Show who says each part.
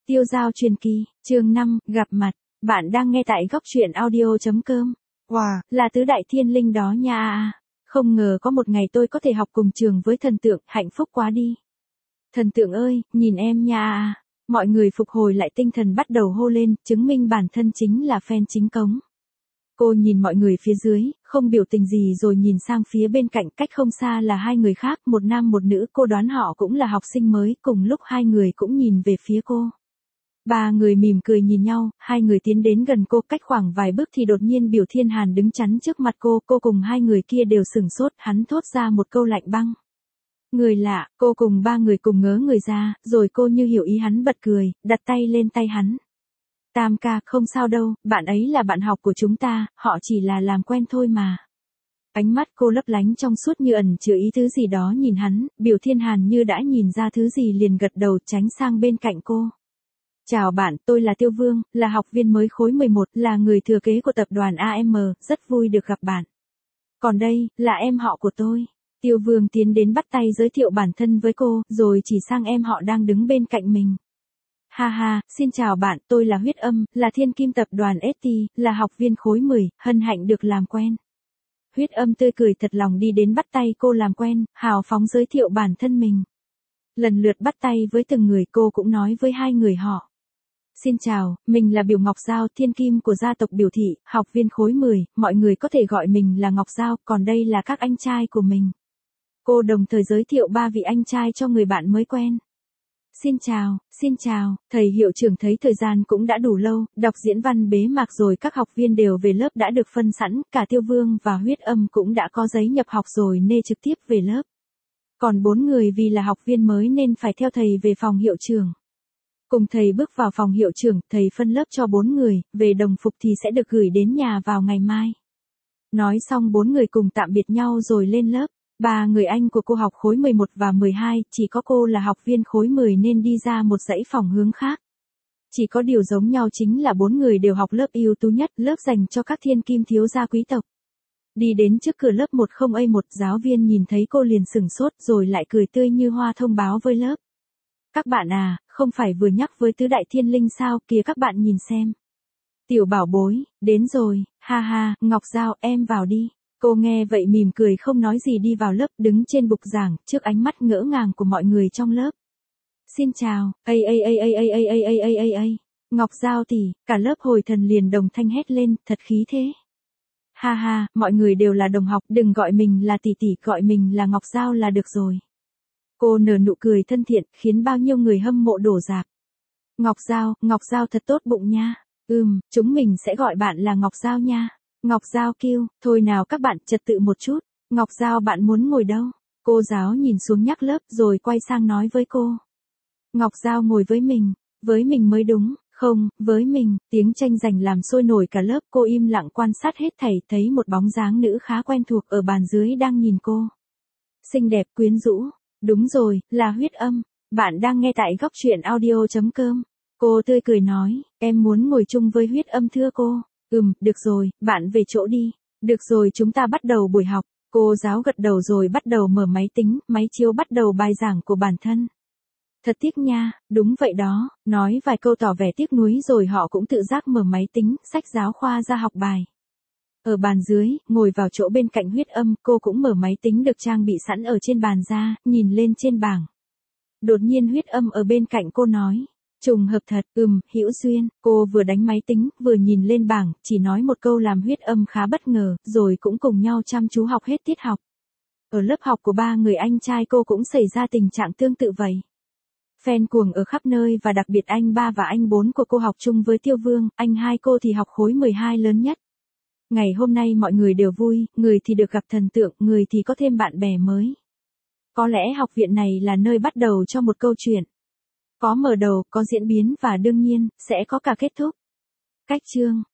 Speaker 1: Tiêu Dao truyền kỳ, chương 5, gặp mặt. Bạn đang nghe tại góc truyện audio.com. Wow, là tứ đại thiên linh đó nha. Không ngờ có một ngày tôi có thể học cùng trường với thần tượng, hạnh phúc quá đi. Thần tượng ơi, nhìn em nha. Mọi người phục hồi lại tinh thần bắt đầu hô lên, chứng minh bản thân chính là fan chính cống. Cô nhìn mọi người phía dưới, không biểu tình gì rồi nhìn sang phía bên cạnh, cách không xa là hai người khác, một nam một nữ, cô đoán họ cũng là học sinh mới, cùng lúc hai người cũng nhìn về phía cô. Ba người mỉm cười nhìn nhau, hai người tiến đến gần cô, cách khoảng vài bước thì đột nhiên Biểu Thiên Hàn đứng chắn trước mặt cô cùng hai người kia đều sửng sốt, hắn thốt ra một câu lạnh băng. Người lạ, cô cùng ba người cùng ngớ người ra, rồi cô như hiểu ý hắn bật cười, đặt tay lên tay hắn. Tam ca, không sao đâu, bạn ấy là bạn học của chúng ta, họ chỉ là làm quen thôi mà. Ánh mắt cô lấp lánh trong suốt như ẩn chứa ý thứ gì đó nhìn hắn, Biểu Thiên Hàn như đã nhìn ra thứ gì liền gật đầu tránh sang bên cạnh cô. Chào bạn, tôi là Tiêu Vương, là học viên mới khối 11, là người thừa kế của tập đoàn AM, rất vui được gặp bạn. Còn đây, là em họ của tôi. Tiêu Vương tiến đến bắt tay giới thiệu bản thân với cô, rồi chỉ sang em họ đang đứng bên cạnh mình. Ha ha, xin chào bạn, tôi là Huyết Âm, là thiên kim tập đoàn ST, là học viên khối 10, hân hạnh được làm quen. Huyết Âm tươi cười thật lòng đi đến bắt tay cô làm quen, hào phóng giới thiệu bản thân mình. Lần lượt bắt tay với từng người, cô cũng nói với hai người họ. Xin chào, mình là Biểu Ngọc Giao, thiên kim của gia tộc Biểu Thị, học viên khối 10, mọi người có thể gọi mình là Ngọc Giao, còn đây là các anh trai của mình. Cô đồng thời giới thiệu ba vị anh trai cho người bạn mới quen. Xin chào, thầy hiệu trưởng thấy thời gian cũng đã đủ lâu, đọc diễn văn bế mạc rồi các học viên đều về lớp đã được phân sẵn, cả Tiêu Vương và Huyết Âm cũng đã có giấy nhập học rồi nên trực tiếp về lớp. Còn 4 người vì là học viên mới nên phải theo thầy về phòng hiệu trưởng. Cùng thầy bước vào phòng hiệu trưởng, thầy phân lớp cho 4 người, về đồng phục thì sẽ được gửi đến nhà vào ngày mai. Nói xong 4 người cùng tạm biệt nhau rồi lên lớp. Ba người anh của cô học khối 11 và 12, chỉ có cô là học viên khối 10 nên đi ra một dãy phòng hướng khác. Chỉ có điều giống nhau chính là 4 người đều học lớp ưu tú nhất, lớp dành cho các thiên kim thiếu gia quý tộc. Đi đến trước cửa lớp 10A1, giáo viên nhìn thấy cô liền sửng sốt rồi lại cười tươi như hoa thông báo với lớp. Các bạn à, không phải vừa nhắc với tứ đại thiên linh sao, kìa các bạn nhìn xem. Tiểu bảo bối, đến rồi, ha ha, Ngọc Giao, em vào đi. Cô nghe vậy mỉm cười không nói gì đi vào lớp, đứng trên bục giảng, trước ánh mắt ngỡ ngàng của mọi người trong lớp. Xin chào, Ngọc Giao tỷ, cả lớp hồi thần liền đồng thanh hét lên, thật khí thế. Ha ha, mọi người đều là đồng học, đừng gọi mình là tỷ tỷ, gọi mình là Ngọc Giao là được rồi. Cô nở nụ cười thân thiện, khiến bao nhiêu người hâm mộ đổ rạp. Ngọc Giao thật tốt bụng nha. Chúng mình sẽ gọi bạn là Ngọc Giao nha. Ngọc Giao kêu, thôi nào các bạn trật tự một chút. Ngọc Giao bạn muốn ngồi đâu? Cô giáo nhìn xuống nhắc lớp rồi quay sang nói với cô. Ngọc Giao ngồi với mình mới đúng, không, với mình, tiếng tranh giành làm sôi nổi cả lớp, cô im lặng quan sát hết thảy, thấy một bóng dáng nữ khá quen thuộc ở bàn dưới đang nhìn cô. Xinh đẹp quyến rũ, đúng rồi, là Huyết Âm, bạn đang nghe tại góc truyện audio.com. Cô tươi cười nói, em muốn ngồi chung với Huyết Âm thưa cô. Được rồi, bạn về chỗ đi. Được rồi, chúng ta bắt đầu buổi học. Cô giáo gật đầu rồi bắt đầu mở máy tính, máy chiếu bắt đầu bài giảng của bản thân. Thật tiếc nha, đúng vậy đó, nói vài câu tỏ vẻ tiếc nuối rồi họ cũng tự giác mở máy tính, sách giáo khoa ra học bài. Ở bàn dưới, ngồi vào chỗ bên cạnh Huyết Âm, cô cũng mở máy tính được trang bị sẵn ở trên bàn ra, nhìn lên trên bảng. Đột nhiên Huyết Âm ở bên cạnh cô nói. Trùng hợp thật, hữu duyên, cô vừa đánh máy tính, vừa nhìn lên bảng, chỉ nói một câu làm Huyết Âm khá bất ngờ, rồi cũng cùng nhau chăm chú học hết tiết học. Ở lớp học của ba người anh trai cô cũng xảy ra tình trạng tương tự vậy. Fan cuồng ở khắp nơi và đặc biệt anh 3 và anh 4 của cô học chung với Tiêu Vương, anh 2 cô thì học khối 12 lớn nhất. Ngày hôm nay mọi người đều vui, người thì được gặp thần tượng, người thì có thêm bạn bè mới. Có lẽ học viện này là nơi bắt đầu cho một câu chuyện. Có mở đầu, có diễn biến và đương nhiên, sẽ có cả kết thúc. Cách chương